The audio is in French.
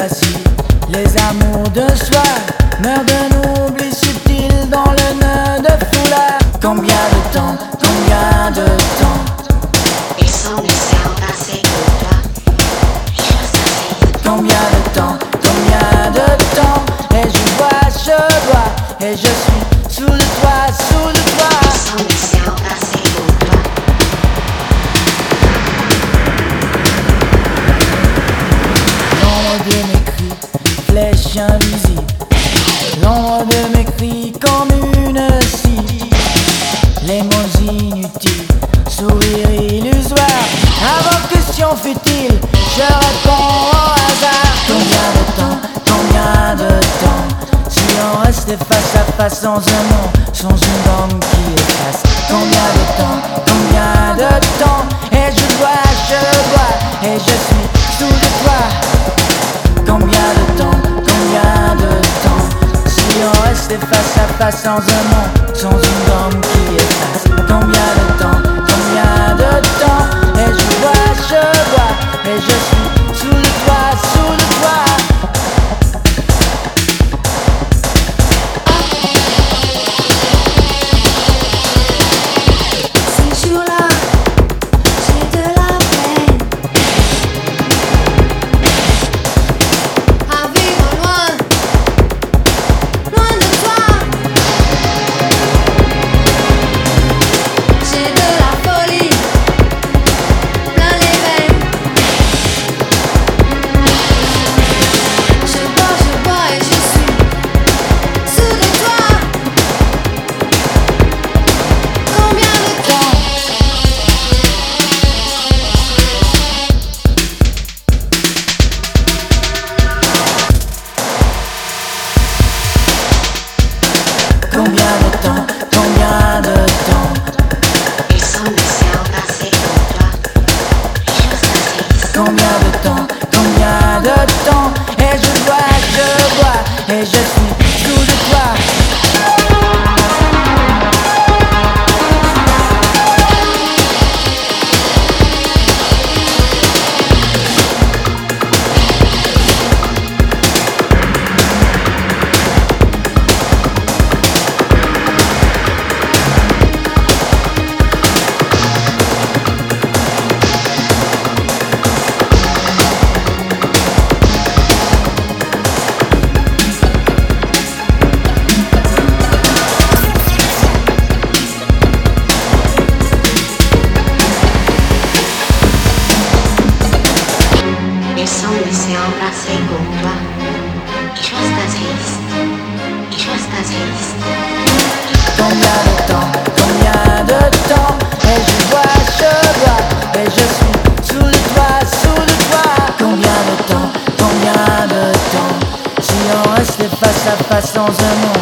facile. Les amours de soi meurent d'un oubli subtil dans le nœud de foulard. Combien de temps, combien de temps? Il semble s'en passer pour toi. Combien de temps, combien de temps? Et je vois, et je suis sous le toit, sous le toit. Il semble s'en passer pour toi. L'ombre de mes cris, flèche invisible. L'ombre de mes cris comme une scie. Les mots inutiles, sourire illusoire. Avant question futile, je réponds au hasard. Combien de temps, combien de temps? Si on restait face à face sans un mot, sans une bombe qui efface. Combien de temps, combien de temps? Et je vois, et je suis sous le toit. Combien de temps, combien de temps? Si on restait face à face sans un mot, sans une bombe qui efface. Combien de temps, combien de temps? Et je vois, et je suis sous le toit, sous le toit. Ces jours-là, j'ai de la peine à vivre loin, loin de toi. J'ai de la folie plein les veines. Je bois et je suis sous de toi. Combien de temps? Combien de temps, combien de temps? Il semble s'en passer pour toi. Combien de temps, combien de temps? Et je vois, et je suis sous le toit. Il semble s'en passer pour toi. Ich weiß das heißt. Ich weiß das heißt. Combien de temps, combien de temps? Et je vois, et je suis sous le toit, sous le toit. Combien de temps, combien de temps? Si on restait face à face sans un mot,